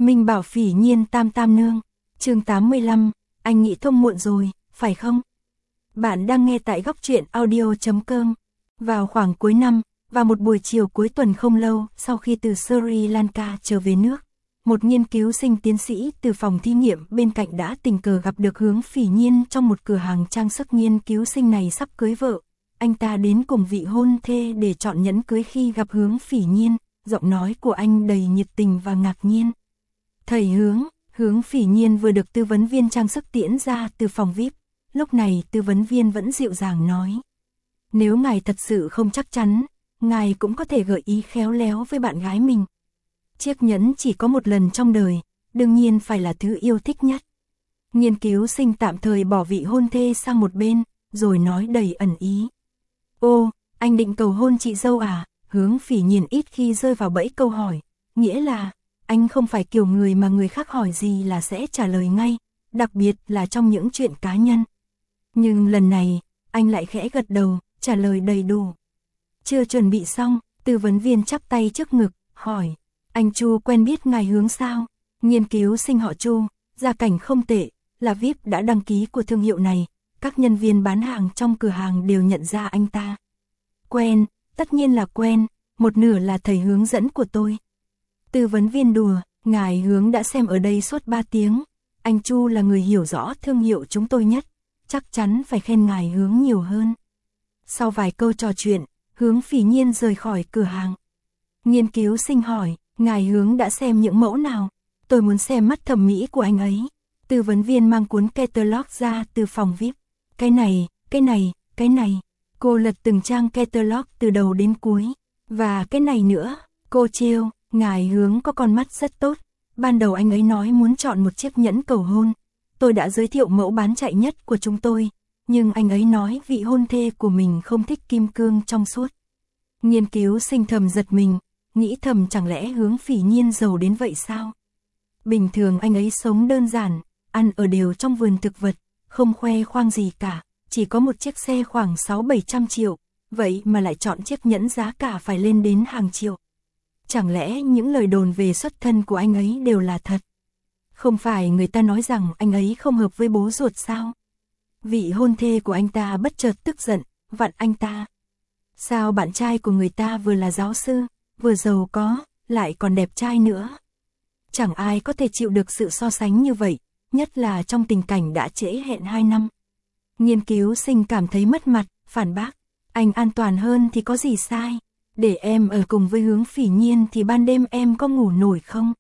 Minh Bảo Phỉ Nhiên Tam Tam Nương, chương 85, anh nghĩ thông muộn rồi, phải không? Bạn đang nghe tại góc truyện audio.com. Vào khoảng cuối năm, và một buổi chiều cuối tuần không lâu sau khi từ Sri Lanka trở về nước, một nghiên cứu sinh tiến sĩ từ phòng thí nghiệm bên cạnh đã tình cờ gặp được Hướng Phỉ Nhiên trong một cửa hàng trang sức. Nghiên cứu sinh này sắp cưới vợ, anh ta đến cùng vị hôn thê để chọn nhẫn cưới. Khi gặp Hướng Phỉ Nhiên, giọng nói của anh đầy nhiệt tình và ngạc nhiên. Thầy Hướng Phỉ Nhiên vừa được tư vấn viên trang sức tiễn ra từ phòng VIP. Lúc này tư vấn viên vẫn dịu dàng nói: nếu ngài thật sự không chắc chắn, ngài cũng có thể gợi ý khéo léo với bạn gái mình. Chiếc nhẫn chỉ có một lần trong đời, đương nhiên phải là thứ yêu thích nhất. Nghiên cứu sinh tạm thời bỏ vị hôn thê sang một bên, rồi nói đầy ẩn ý: ô, anh định cầu hôn chị dâu à? Hướng Phỉ Nhiên ít khi rơi vào bẫy câu hỏi, nghĩa là anh không phải kiểu người mà người khác hỏi gì là sẽ trả lời ngay, đặc biệt là trong những chuyện cá nhân. Nhưng lần này, anh lại khẽ gật đầu, trả lời đầy đủ. Chưa chuẩn bị xong, tư vấn viên chắp tay trước ngực, hỏi: anh Chu quen biết ngài Hướng sao? Nghiên cứu sinh họ Chu, gia cảnh không tệ, là VIP đã đăng ký của thương hiệu này, các nhân viên bán hàng trong cửa hàng đều nhận ra anh ta. Quen, tất nhiên là quen, một nửa là thầy hướng dẫn của tôi. Tư vấn viên đùa: ngài Hướng đã xem ở đây suốt 3 tiếng, anh Chu là người hiểu rõ thương hiệu chúng tôi nhất, chắc chắn phải khen ngài Hướng nhiều hơn. Sau vài câu trò chuyện, Hướng Phỉ Nhiên rời khỏi cửa hàng. Nghiên cứu sinh hỏi: ngài Hướng đã xem những mẫu nào? Tôi muốn xem mắt thẩm mỹ của anh ấy. Tư vấn viên mang cuốn catalog ra từ phòng VIP. Cái này. Cô lật từng trang catalog từ đầu đến cuối. Và cái này nữa, cô trêu: ngài Hướng có con mắt rất tốt. Ban đầu anh ấy nói muốn chọn một chiếc nhẫn cầu hôn. Tôi đã giới thiệu mẫu bán chạy nhất của chúng tôi, nhưng anh ấy nói vị hôn thê của mình không thích kim cương trong suốt. Nghiên cứu sinh thầm giật mình, nghĩ thầm chẳng lẽ Hướng Phỉ Nhiên giàu đến vậy sao? Bình thường anh ấy sống đơn giản, ăn ở đều trong vườn thực vật, không khoe khoang gì cả, chỉ có một chiếc xe khoảng 600-700 triệu, vậy mà lại chọn chiếc nhẫn giá cả phải lên đến hàng triệu. Chẳng lẽ những lời đồn về xuất thân của anh ấy đều là thật? Không phải người ta nói rằng anh ấy không hợp với bố ruột sao? Vị hôn thê của anh ta bất chợt tức giận, vặn anh ta: sao bạn trai của người ta vừa là giáo sư, vừa giàu có, lại còn đẹp trai nữa? Chẳng ai có thể chịu được sự so sánh như vậy, nhất là trong tình cảnh đã trễ hẹn 2 năm. Nghiên cứu sinh cảm thấy mất mặt, phản bác: anh an toàn hơn thì có gì sai? Để em ở cùng với Hướng Phỉ Nhiên thì ban đêm em có ngủ nổi không?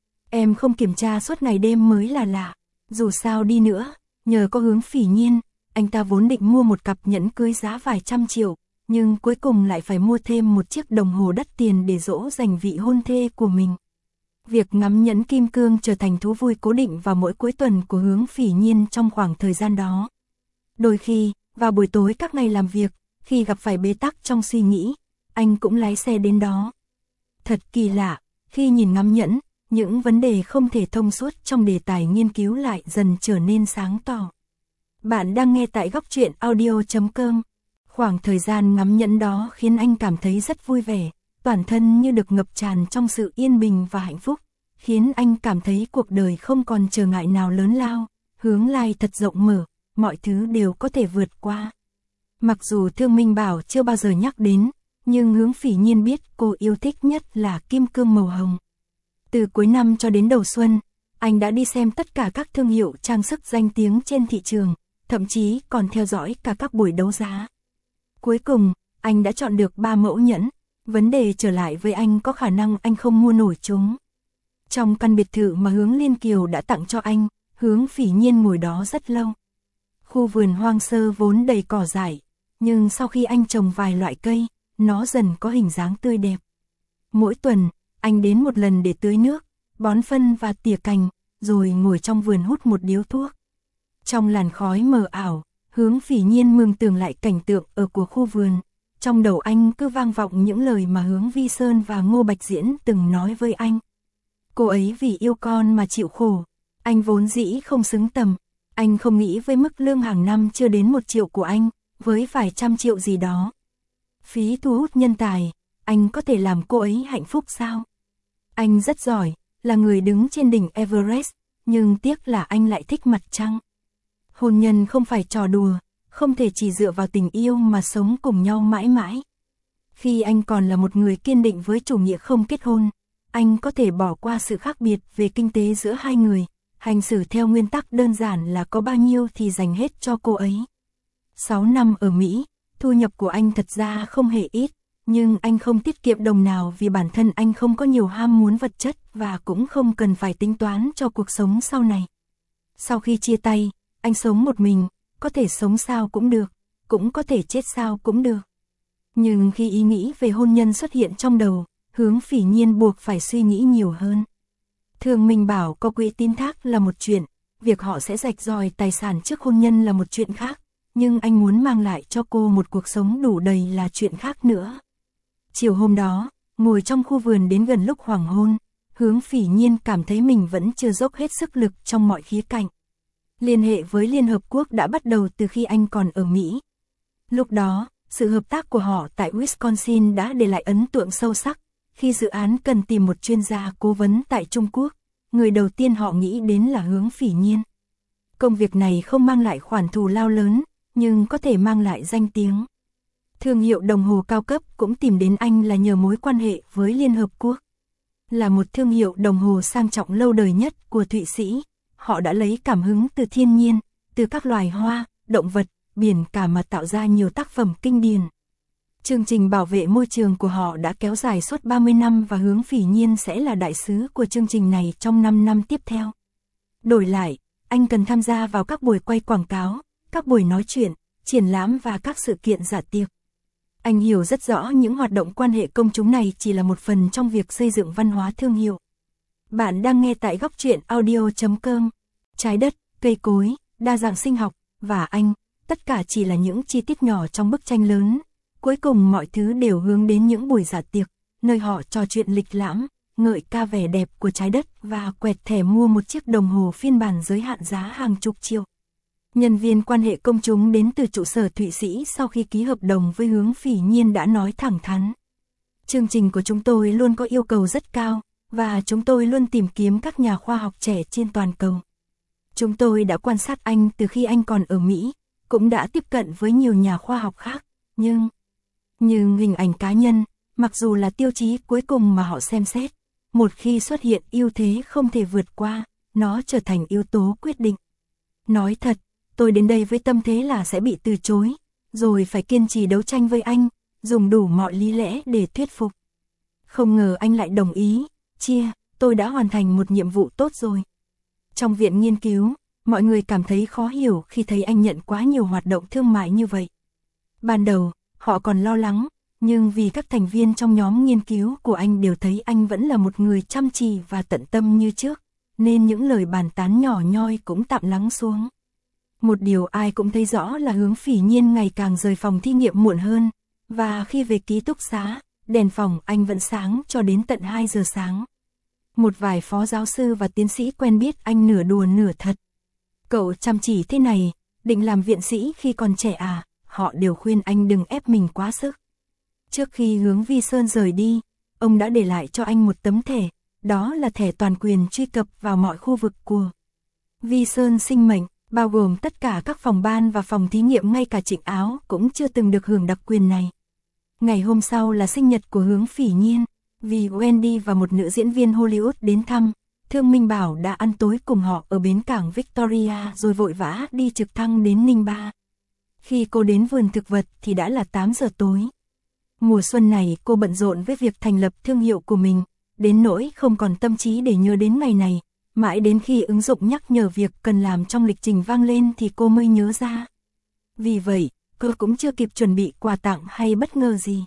Em không kiểm tra suốt ngày đêm mới là lạ. Dù sao đi nữa, nhờ có Hướng Phỉ Nhiên, anh ta vốn định mua một cặp nhẫn cưới giá vài trăm triệu, nhưng cuối cùng lại phải mua thêm một chiếc đồng hồ đắt tiền để dỗ dành vị hôn thê của mình. Việc ngắm nhẫn kim cương trở thành thú vui cố định vào mỗi cuối tuần của Hướng Phỉ Nhiên trong khoảng thời gian đó. Đôi khi, vào buổi tối các ngày làm việc, khi gặp phải bế tắc trong suy nghĩ, anh cũng lái xe đến đó. Thật kỳ lạ, khi nhìn ngắm nhẫn, những vấn đề không thể thông suốt trong đề tài nghiên cứu lại dần trở nên sáng tỏ. Bạn đang nghe tại góc truyện audio.com. Khoảng thời gian ngắm nhẫn đó khiến anh cảm thấy rất vui vẻ, toàn thân như được ngập tràn trong sự yên bình và hạnh phúc, khiến anh cảm thấy cuộc đời không còn trở ngại nào lớn lao, hướng lai thật rộng mở, mọi thứ đều có thể vượt qua. Mặc dù Thương Minh Bảo chưa bao giờ nhắc đến, nhưng Hướng Phỉ Nhiên biết cô yêu thích nhất là kim cương màu hồng. Từ cuối năm cho đến đầu xuân, anh đã đi xem tất cả các thương hiệu trang sức danh tiếng trên thị trường, thậm chí còn theo dõi cả các buổi đấu giá. Cuối cùng, anh đã chọn được 3 mẫu nhẫn. Vấn đề trở lại với anh có khả năng anh không mua nổi chúng. Trong căn biệt thự mà Hướng Liên Kiều đã tặng cho anh, Hướng Phỉ Nhiên ngồi đó rất lâu. Khu vườn hoang sơ vốn đầy cỏ dại, nhưng sau khi anh trồng vài loại cây, nó dần có hình dáng tươi đẹp. Mỗi tuần, anh đến một lần để tưới nước, bón phân và tỉa cành, rồi ngồi trong vườn hút một điếu thuốc. Trong làn khói mờ ảo, Hướng Phỉ Nhiên mường tượng lại cảnh tượng ở của khu vườn. Trong đầu anh cứ vang vọng những lời mà Hướng Vi Sơn và Ngô Bạch Diễn từng nói với anh. Cô ấy vì yêu con mà chịu khổ, anh vốn dĩ không xứng tầm. Anh không nghĩ với mức lương hàng năm chưa đến 1 triệu của anh, với vài trăm triệu gì đó. Phí thu hút nhân tài, anh có thể làm cô ấy hạnh phúc sao? Anh rất giỏi, là người đứng trên đỉnh Everest, nhưng tiếc là anh lại thích mặt trăng. Hôn nhân không phải trò đùa, không thể chỉ dựa vào tình yêu mà sống cùng nhau mãi mãi. Khi anh còn là một người kiên định với chủ nghĩa không kết hôn, anh có thể bỏ qua sự khác biệt về kinh tế giữa hai người, hành xử theo nguyên tắc đơn giản là có bao nhiêu thì dành hết cho cô ấy. 6 năm ở Mỹ, thu nhập của anh thật ra không hề ít, nhưng anh không tiết kiệm đồng nào vì bản thân anh không có nhiều ham muốn vật chất và cũng không cần phải tính toán cho cuộc sống sau này. Sau khi chia tay, anh sống một mình, có thể sống sao cũng được, cũng có thể chết sao cũng được. Nhưng khi ý nghĩ về hôn nhân xuất hiện trong đầu, Hướng Phỉ Nhiên buộc phải suy nghĩ nhiều hơn. Thường Minh bảo có quỹ tín thác là một chuyện, việc họ sẽ rạch ròi tài sản trước hôn nhân là một chuyện khác, nhưng anh muốn mang lại cho cô một cuộc sống đủ đầy là chuyện khác nữa. Chiều hôm đó, ngồi trong khu vườn đến gần lúc hoàng hôn, Hướng Phỉ Nhiên cảm thấy mình vẫn chưa dốc hết sức lực trong mọi khía cạnh. Liên hệ với Liên Hợp Quốc đã bắt đầu từ khi anh còn ở Mỹ. Lúc đó, sự hợp tác của họ tại Wisconsin đã để lại ấn tượng sâu sắc. Khi dự án cần tìm một chuyên gia cố vấn tại Trung Quốc, người đầu tiên họ nghĩ đến là Hướng Phỉ Nhiên. Công việc này không mang lại khoản thù lao lớn, nhưng có thể mang lại danh tiếng. Thương hiệu đồng hồ cao cấp cũng tìm đến anh là nhờ mối quan hệ với Liên Hợp Quốc. Là một thương hiệu đồng hồ sang trọng lâu đời nhất của Thụy Sĩ, họ đã lấy cảm hứng từ thiên nhiên, từ các loài hoa, động vật, biển cả mà tạo ra nhiều tác phẩm kinh điển. Chương trình bảo vệ môi trường của họ đã kéo dài suốt 30 năm và Hướng Phỉ Nhiên sẽ là đại sứ của chương trình này trong 5 năm tiếp theo. Đổi lại, anh cần tham gia vào các buổi quay quảng cáo, các buổi nói chuyện, triển lãm và các sự kiện dạ tiệc. Anh hiểu rất rõ những hoạt động quan hệ công chúng này chỉ là một phần trong việc xây dựng văn hóa thương hiệu. Bạn đang nghe tại Góc Truyện Audio.com. Trái đất, cây cối, đa dạng sinh học, và anh, tất cả chỉ là những chi tiết nhỏ trong bức tranh lớn. Cuối cùng mọi thứ đều hướng đến những buổi dạ tiệc, nơi họ trò chuyện lịch lãm, ngợi ca vẻ đẹp của trái đất và quẹt thẻ mua một chiếc đồng hồ phiên bản giới hạn giá hàng chục triệu. Nhân viên quan hệ công chúng đến từ trụ sở Thụy Sĩ sau khi ký hợp đồng với Hướng Phỉ Nhiên đã nói thẳng thắn. Chương trình của chúng tôi luôn có yêu cầu rất cao, và chúng tôi luôn tìm kiếm các nhà khoa học trẻ trên toàn cầu. Chúng tôi đã quan sát anh từ khi anh còn ở Mỹ, cũng đã tiếp cận với nhiều nhà khoa học khác, nhưng hình ảnh cá nhân, mặc dù là tiêu chí cuối cùng mà họ xem xét, một khi xuất hiện ưu thế không thể vượt qua, nó trở thành yếu tố quyết định. Nói thật, tôi đến đây với tâm thế là sẽ bị từ chối, rồi phải kiên trì đấu tranh với anh, dùng đủ mọi lý lẽ để thuyết phục. Không ngờ anh lại đồng ý, tôi đã hoàn thành một nhiệm vụ tốt rồi. Trong viện nghiên cứu, mọi người cảm thấy khó hiểu khi thấy anh nhận quá nhiều hoạt động thương mại như vậy. Ban đầu, họ còn lo lắng, nhưng vì các thành viên trong nhóm nghiên cứu của anh đều thấy anh vẫn là một người chăm chỉ và tận tâm như trước, nên những lời bàn tán nhỏ nhoi cũng tạm lắng xuống. Một điều ai cũng thấy rõ là Hướng Phỉ Nhiên ngày càng rời phòng thí nghiệm muộn hơn, và khi về ký túc xá, đèn phòng anh vẫn sáng cho đến tận 2 giờ sáng. Một vài phó giáo sư và tiến sĩ quen biết anh nửa đùa nửa thật. Cậu chăm chỉ thế này, định làm viện sĩ khi còn trẻ à? Họ đều khuyên anh đừng ép mình quá sức. Trước khi Hướng Vi Sơn rời đi, ông đã để lại cho anh một tấm thẻ, đó là thẻ toàn quyền truy cập vào mọi khu vực của Vi Sơn Sinh Mệnh, bao gồm tất cả các phòng ban và phòng thí nghiệm, ngay cả Trịnh Áo cũng chưa từng được hưởng đặc quyền này. Ngày hôm sau là sinh nhật của Hướng Phỉ Nhiên, vì Wendy và một nữ diễn viên Hollywood đến thăm, Thương Minh Bảo đã ăn tối cùng họ ở bến cảng Victoria rồi vội vã đi trực thăng đến Ninh Ba. Khi cô đến vườn thực vật thì đã là 8 giờ tối. Mùa xuân này cô bận rộn với việc thành lập thương hiệu của mình, đến nỗi không còn tâm trí để nhớ đến ngày này, mãi đến khi ứng dụng nhắc nhở việc cần làm trong lịch trình vang lên thì cô mới nhớ ra. Vì vậy, cô cũng chưa kịp chuẩn bị quà tặng hay bất ngờ gì.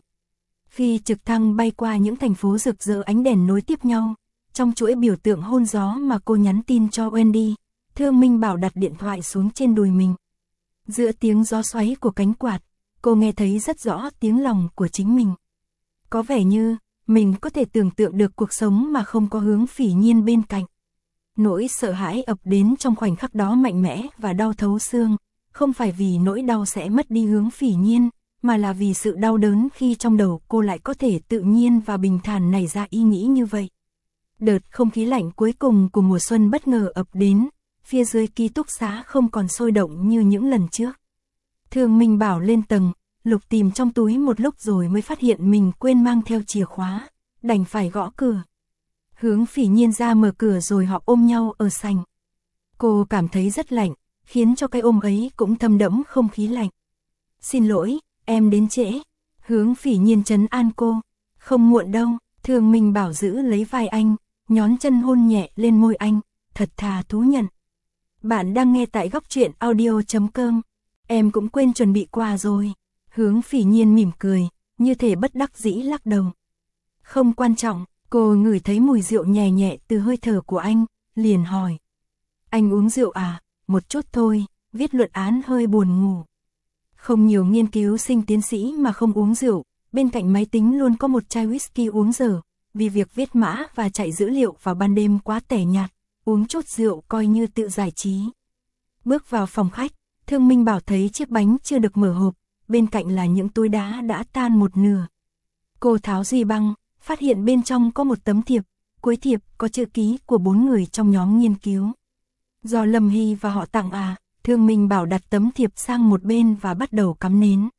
Khi trực thăng bay qua những thành phố rực rỡ ánh đèn nối tiếp nhau, trong chuỗi biểu tượng hôn gió mà cô nhắn tin cho Wendy, Thương Minh Bảo đặt điện thoại xuống trên đùi mình. Giữa tiếng gió xoáy của cánh quạt, cô nghe thấy rất rõ tiếng lòng của chính mình. Có vẻ như, mình có thể tưởng tượng được cuộc sống mà không có Hướng Phỉ Nhiên bên cạnh. Nỗi sợ hãi ập đến trong khoảnh khắc đó mạnh mẽ và đau thấu xương, không phải vì nỗi đau sẽ mất đi Hướng Phỉ Nhiên, mà là vì sự đau đớn khi trong đầu cô lại có thể tự nhiên và bình thản nảy ra ý nghĩ như vậy. Đợt không khí lạnh cuối cùng của mùa xuân bất ngờ ập đến, phía dưới ký túc xá không còn sôi động như những lần trước. Thương Minh Bảo lên tầng, lục tìm trong túi một lúc rồi mới phát hiện mình quên mang theo chìa khóa, đành phải gõ cửa. Hướng Phỉ Nhiên ra mở cửa rồi họ ôm nhau ở sảnh. Cô cảm thấy rất lạnh, khiến cho cái ôm ấy cũng thấm đẫm không khí lạnh. Xin lỗi, em đến trễ. Hướng Phỉ Nhiên trấn an cô. Không muộn đâu. Thương Minh Bảo giữ lấy vai anh, nhón chân hôn nhẹ lên môi anh, thật thà thú nhận. Bạn đang nghe tại góc truyện audio.com. Em cũng quên chuẩn bị quà rồi. Hướng Phỉ Nhiên mỉm cười, như thể bất đắc dĩ lắc đầu. Không quan trọng. Cô ngửi thấy mùi rượu nhẹ nhẹ từ hơi thở của anh, liền hỏi. Anh uống rượu à? Một chút thôi, viết luận án hơi buồn ngủ. Không nhiều nghiên cứu sinh tiến sĩ mà không uống rượu, bên cạnh máy tính luôn có một chai whisky uống dở, vì việc viết mã và chạy dữ liệu vào ban đêm quá tẻ nhạt, uống chút rượu coi như tự giải trí. Bước vào phòng khách, Thương Minh Bảo thấy chiếc bánh chưa được mở hộp, bên cạnh là những túi đá đã tan một nửa. Cô tháo duy băng, phát hiện bên trong có một tấm thiệp, cuối thiệp có chữ ký của 4 người trong nhóm nghiên cứu. Do Lâm Hy và họ tặng à? Thương Minh Bảo đặt tấm thiệp sang một bên và bắt đầu cắm nến.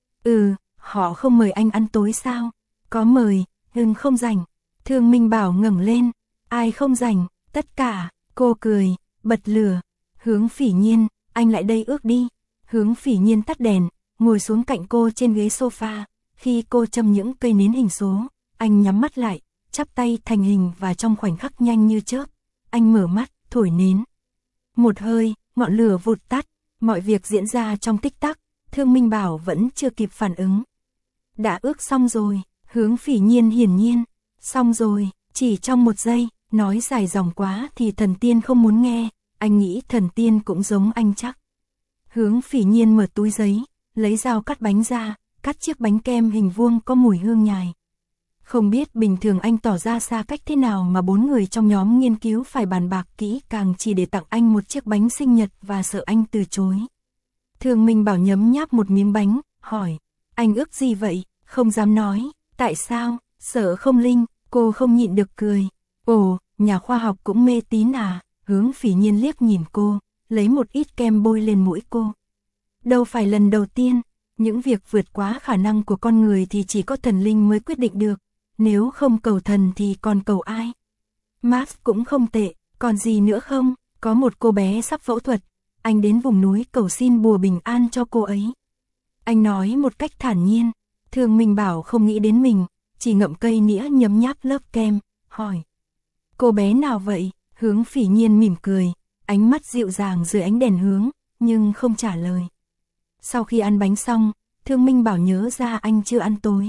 Họ không mời anh ăn tối sao? Có mời, nhưng không rảnh. Thương Minh Bảo ngẩng lên. Ai không rảnh? Tất cả. Cô cười, bật lửa. Hướng Phỉ Nhiên, anh lại đây ước đi. Hướng Phỉ Nhiên tắt đèn, ngồi xuống cạnh cô trên ghế sofa. Khi cô châm những cây nến hình số, anh nhắm mắt lại, chắp tay thành hình và trong khoảnh khắc nhanh như chớp, anh mở mắt, thổi nến. Một hơi, ngọn lửa vụt tắt, mọi việc diễn ra trong tích tắc, Thương Minh Bảo vẫn chưa kịp phản ứng. Đã ước xong rồi, Hướng Phỉ Nhiên hiển nhiên, xong rồi, chỉ trong một giây, nói dài dòng quá thì thần tiên không muốn nghe, anh nghĩ thần tiên cũng giống anh chắc. Hướng Phỉ Nhiên mở túi giấy, lấy dao cắt bánh ra, cắt chiếc bánh kem hình vuông có mùi hương nhài. Không biết bình thường anh tỏ ra xa cách thế nào mà 4 người trong nhóm nghiên cứu phải bàn bạc kỹ càng chỉ để tặng anh một chiếc bánh sinh nhật và sợ anh từ chối. Thương Minh Bảo nhấm nháp một miếng bánh, hỏi, anh ước gì vậy? Không dám nói, tại sao? Sợ không linh, cô không nhịn được cười. Ồ, nhà khoa học cũng mê tín à? Hướng Phỉ Nhiên liếc nhìn cô, lấy một ít kem bôi lên mũi cô. Đâu phải lần đầu tiên, những việc vượt quá khả năng của con người thì chỉ có thần linh mới quyết định được. Nếu không cầu thần thì còn cầu ai? Max cũng không tệ, còn gì nữa không? Có một cô bé sắp phẫu thuật, anh đến vùng núi cầu xin bùa bình an cho cô ấy. Anh nói một cách thản nhiên, Thương Minh Bảo không nghĩ đến mình, chỉ ngậm cây nĩa nhấm nháp lớp kem, hỏi. Cô bé nào vậy? Hướng Phỉ Nhiên mỉm cười, ánh mắt dịu dàng dưới ánh đèn hướng, nhưng không trả lời. Sau khi ăn bánh xong, Thương Minh Bảo nhớ ra anh chưa ăn tối.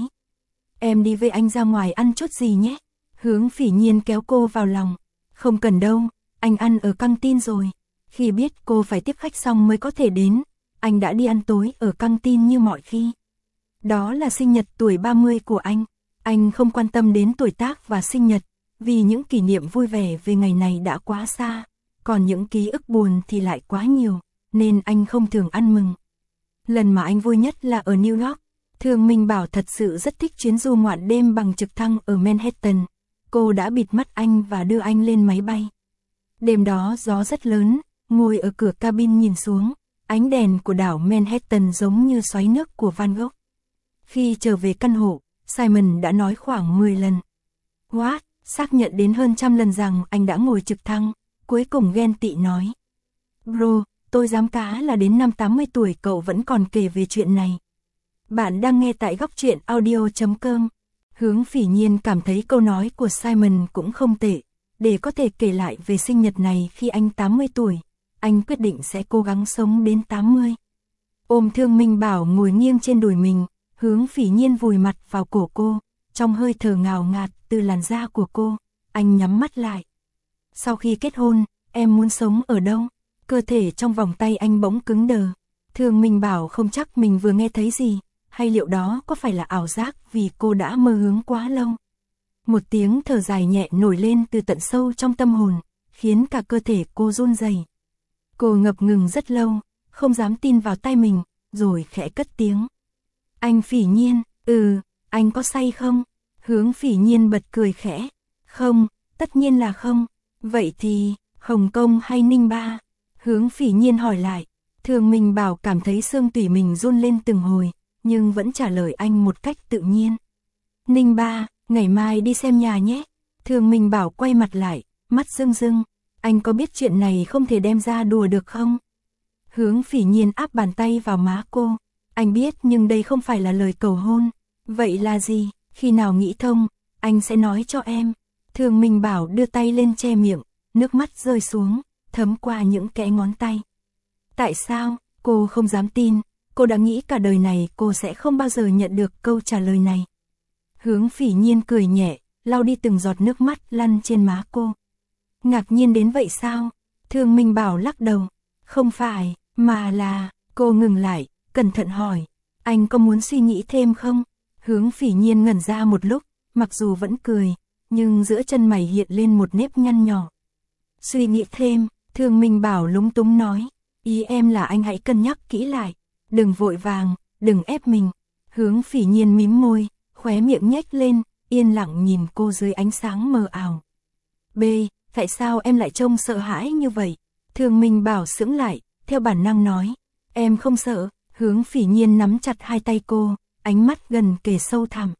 Em đi với anh ra ngoài ăn chút gì nhé. Hướng Phỉ Nhiên kéo cô vào lòng. Không cần đâu, anh ăn ở căng tin rồi. Khi biết cô phải tiếp khách xong mới có thể đến, anh đã đi ăn tối ở căng tin như mọi khi. Đó là sinh nhật tuổi 30 của anh không quan tâm đến tuổi tác và sinh nhật, vì những kỷ niệm vui vẻ về ngày này đã quá xa, còn những ký ức buồn thì lại quá nhiều, nên anh không thường ăn mừng. Lần mà anh vui nhất là ở New York. Thương Minh Bảo thật sự rất thích chuyến du ngoạn đêm bằng trực thăng ở Manhattan. Cô đã bịt mắt anh và đưa anh lên máy bay. Đêm đó gió rất lớn, ngồi ở cửa cabin nhìn xuống, ánh đèn của đảo Manhattan giống như xoáy nước của Van Gogh. Khi trở về căn hộ, Simon đã nói khoảng 10 lần. What? Xác nhận đến hơn 100 lần rằng anh đã ngồi trực thăng, cuối cùng ghen tị nói. Bro, tôi dám cá là đến năm 80 tuổi cậu vẫn còn kể về chuyện này. Bạn đang nghe tại góc truyện audio.com. Hướng Phỉ Nhiên cảm thấy câu nói của Simon cũng không tệ. Để có thể kể lại về sinh nhật này khi anh 80 tuổi, anh quyết định sẽ cố gắng sống đến 80. Ôm Thương Minh Bảo ngồi nghiêng trên đùi mình, Hướng Phỉ Nhiên vùi mặt vào cổ cô, trong hơi thở ngào ngạt từ làn da của cô, anh nhắm mắt lại. Sau khi kết hôn, em muốn sống ở đâu? Cơ thể trong vòng tay anh bỗng cứng đờ. Thương Minh Bảo không chắc mình vừa nghe thấy gì, hay liệu đó có phải là ảo giác vì cô đã mơ hướng quá lâu. Một tiếng thở dài nhẹ nổi lên từ tận sâu trong tâm hồn, khiến cả cơ thể cô run rẩy. Cô ngập ngừng rất lâu, không dám tin vào tai mình, rồi khẽ cất tiếng. Anh Phỉ Nhiên, anh có say không? Hướng Phỉ Nhiên bật cười khẽ. Không, Tất nhiên là không. Vậy thì, Hồng Kông hay Ninh Ba? Hướng Phỉ Nhiên hỏi lại. Thường Minh Bảo cảm thấy xương tủy mình run lên từng hồi, nhưng vẫn trả lời anh một cách tự nhiên. Ninh Ba, ngày mai đi xem nhà nhé. Thường Minh Bảo quay mặt lại, mắt rưng rưng. Anh có biết chuyện này không thể đem ra đùa được không? Hướng Phỉ Nhiên áp bàn tay vào má cô. Anh biết nhưng đây không phải là lời cầu hôn. Vậy là gì? Khi nào nghĩ thông, anh sẽ nói cho em. Thường Minh Bảo đưa tay lên che miệng, nước mắt rơi xuống, thấm qua những kẽ ngón tay. Tại sao? Cô không dám tin, cô đã nghĩ cả đời này cô sẽ không bao giờ nhận được câu trả lời này. Hướng Phỉ Nhiên cười nhẹ, lau đi từng giọt nước mắt lăn trên má cô. Ngạc nhiên đến vậy sao? Thường Minh Bảo lắc đầu. Không phải, mà là... Cô ngừng lại, cẩn thận hỏi. Anh có muốn suy nghĩ thêm không? Hướng Phỉ Nhiên ngẩn ra một lúc, mặc dù vẫn cười, nhưng giữa chân mày hiện lên một nếp nhăn nhỏ. Suy nghĩ thêm, Thường Minh Bảo lúng túng nói. Ý em là anh hãy cân nhắc kỹ lại. Đừng vội vàng, đừng ép mình. Hướng Phỉ Nhiên mím môi, khóe miệng nhếch lên, yên lặng nhìn cô dưới ánh sáng mờ ảo. B, tại sao em lại trông sợ hãi như vậy? Thường Minh Bảo sững lại, theo bản năng nói. Em không sợ. Hướng Phỉ Nhiên nắm chặt hai tay cô, ánh mắt gần kề sâu thẳm.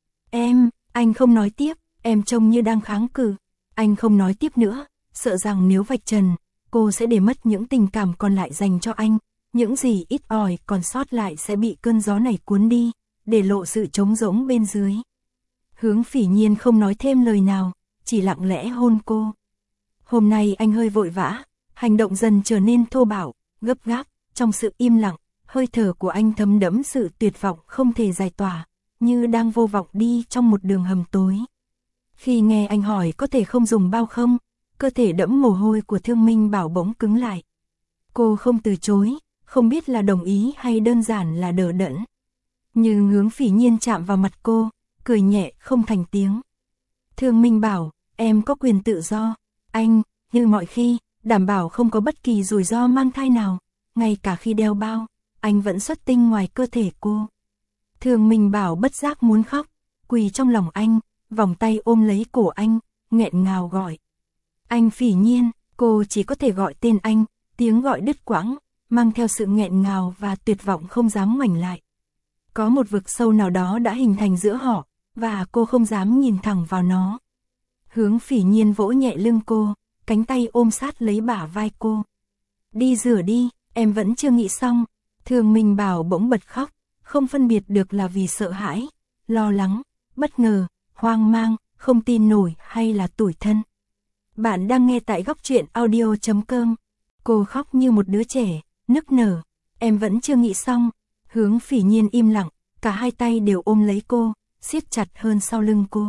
Anh không nói tiếp, em trông như đang kháng cự. Anh không nói tiếp nữa, sợ rằng nếu vạch trần, cô sẽ để mất những tình cảm còn lại dành cho anh. Những gì ít ỏi còn sót lại sẽ bị cơn gió này cuốn đi, để lộ sự trống rỗng bên dưới. Hướng Phỉ Nhiên không nói thêm lời nào, chỉ lặng lẽ hôn cô. Hôm nay anh hơi vội vã, hành động dần trở nên thô bạo, gấp gáp, trong sự im lặng, hơi thở của anh thấm đẫm sự tuyệt vọng không thể giải tỏa, như đang vô vọng đi trong một đường hầm tối. Khi nghe anh hỏi có thể không dùng bao không, cơ thể đẫm mồ hôi của Thương Minh Bảo bỗng cứng lại. Cô không từ chối, không biết là đồng ý hay đơn giản là đờ đẫn. Nhưng Hướng Phỉ Nhiên chạm vào mặt cô, cười nhẹ không thành tiếng. Thương Minh Bảo, em có quyền tự do. Anh, như mọi khi, đảm bảo không có bất kỳ rủi ro mang thai nào. Ngay cả khi đeo bao, anh vẫn xuất tinh ngoài cơ thể cô. Thường Minh Bảo bất giác muốn khóc, quỳ trong lòng anh, vòng tay ôm lấy cổ anh, nghẹn ngào gọi. Anh Phỉ Nhiên, cô chỉ có thể gọi tên anh, tiếng gọi đứt quãng, mang theo sự nghẹn ngào và tuyệt vọng không dám ngoảnh lại. Có một vực sâu nào đó đã hình thành giữa họ, và cô không dám nhìn thẳng vào nó. Hướng Phỉ Nhiên vỗ nhẹ lưng cô, cánh tay ôm sát lấy bả vai cô. Đi rửa đi, em vẫn chưa nghĩ xong. Thường Minh Bảo bỗng bật khóc, không phân biệt được là vì sợ hãi, lo lắng, bất ngờ, hoang mang, không tin nổi hay là tủi thân. Bạn đang nghe tại Góc Truyện Audio.com. Cô khóc như một đứa trẻ, nức nở. Em vẫn chưa nghĩ xong. Hướng Phỉ Nhiên im lặng, cả hai tay đều ôm lấy cô, siết chặt hơn sau lưng cô.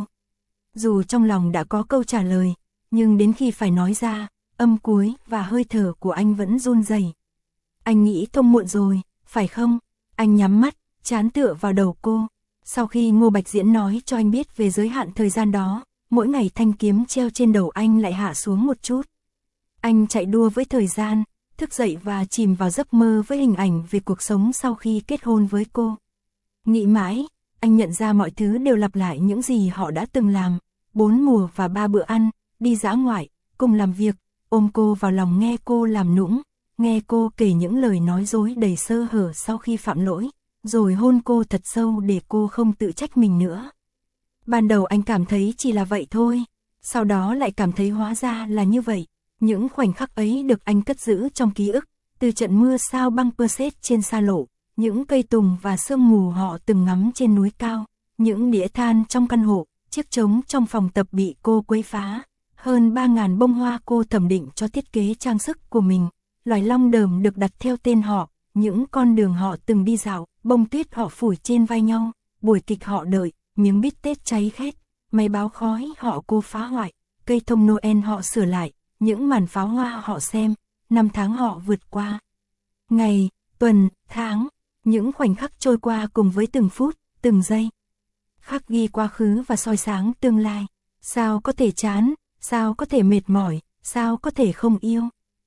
Dù trong lòng đã có câu trả lời, nhưng đến khi phải nói ra, âm cuối và hơi thở của anh vẫn run rẩy. Anh nghĩ thông muộn rồi, phải không? Anh nhắm mắt, trán tựa vào đầu cô. Sau khi Ngô Bạch Diễn nói cho anh biết về giới hạn thời gian đó, mỗi ngày thanh kiếm treo trên đầu anh lại hạ xuống một chút. Anh chạy đua với thời gian, thức dậy và chìm vào giấc mơ với hình ảnh về cuộc sống sau khi kết hôn với cô. Nghĩ mãi, anh nhận ra mọi thứ đều lặp lại những gì họ đã từng làm. 4 mùa và 3 bữa ăn, đi dã ngoại, cùng làm việc, ôm cô vào lòng nghe cô làm nũng, nghe cô kể những lời nói dối đầy sơ hở sau khi phạm lỗi, rồi hôn cô thật sâu để cô không tự trách mình nữa. Ban đầu anh cảm thấy chỉ là vậy thôi, sau đó lại cảm thấy hóa ra là như vậy. Những khoảnh khắc ấy được anh cất giữ trong ký ức, từ trận mưa sao băng Perseid trên xa lộ, những cây tùng và sương mù họ từng ngắm trên núi cao, những đĩa than trong căn hộ, chiếc trống trong phòng tập bị cô quấy phá, hơn 3.000 bông hoa cô thẩm định cho thiết kế trang sức của mình, loài long đờm được đặt theo tên họ, những con đường họ từng đi dạo, bông tuyết họ phủi trên vai nhau, buổi kịch họ đợi, miếng bít tết cháy khét, máy báo khói họ cô phá hoại, cây thông Noel họ sửa lại, những màn pháo hoa họ xem, năm tháng họ vượt qua. Ngày, tuần, tháng, những khoảnh khắc trôi qua cùng với từng phút, từng giây. Khắc ghi quá khứ và soi sáng tương lai. Sao có thể chán, sao có thể mệt mỏi, sao có thể không yêu.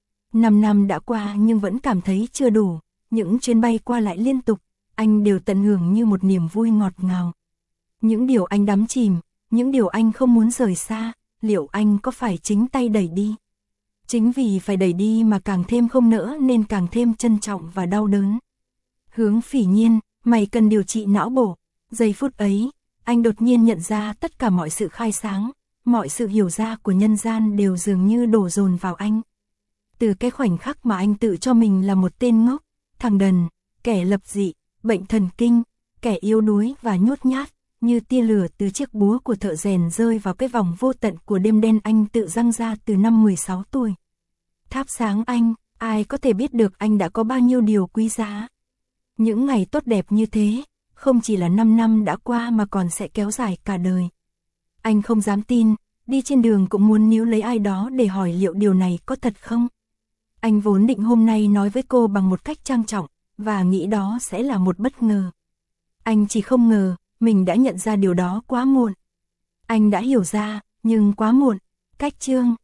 5 năm đã qua nhưng vẫn cảm thấy chưa đủ. Những chuyến bay qua lại liên tục, anh đều tận hưởng như một niềm vui ngọt ngào. Những điều anh đắm chìm, những điều anh không muốn rời xa, liệu anh có phải chính tay đẩy đi? Chính vì phải đẩy đi mà càng thêm không nỡ nên càng thêm trân trọng và đau đớn. Hướng Phỉ Nhiên, mày cần điều trị não bộ. Giây phút ấy, anh đột nhiên nhận ra tất cả mọi sự khai sáng, mọi sự hiểu ra của nhân gian đều dường như đổ dồn vào anh. Từ cái khoảnh khắc mà anh tự cho mình là một tên ngốc, thằng đần, kẻ lập dị, bệnh thần kinh, kẻ yếu đuối và nhút nhát, như tia lửa từ chiếc búa của thợ rèn rơi vào cái vòng vô tận của đêm đen anh tự răng ra từ năm 16 tuổi. Thắp sáng anh, ai có thể biết được anh đã có bao nhiêu điều quý giá. Những ngày tốt đẹp như thế, không chỉ là 5 năm đã qua mà còn sẽ kéo dài cả đời. Anh không dám tin, đi trên đường cũng muốn níu lấy ai đó để hỏi liệu điều này có thật không. Anh vốn định hôm nay nói với cô bằng một cách trang trọng, và nghĩ đó sẽ là một bất ngờ. Anh chỉ không ngờ, mình đã nhận ra điều đó quá muộn. Anh đã hiểu ra, nhưng quá muộn. Cách chương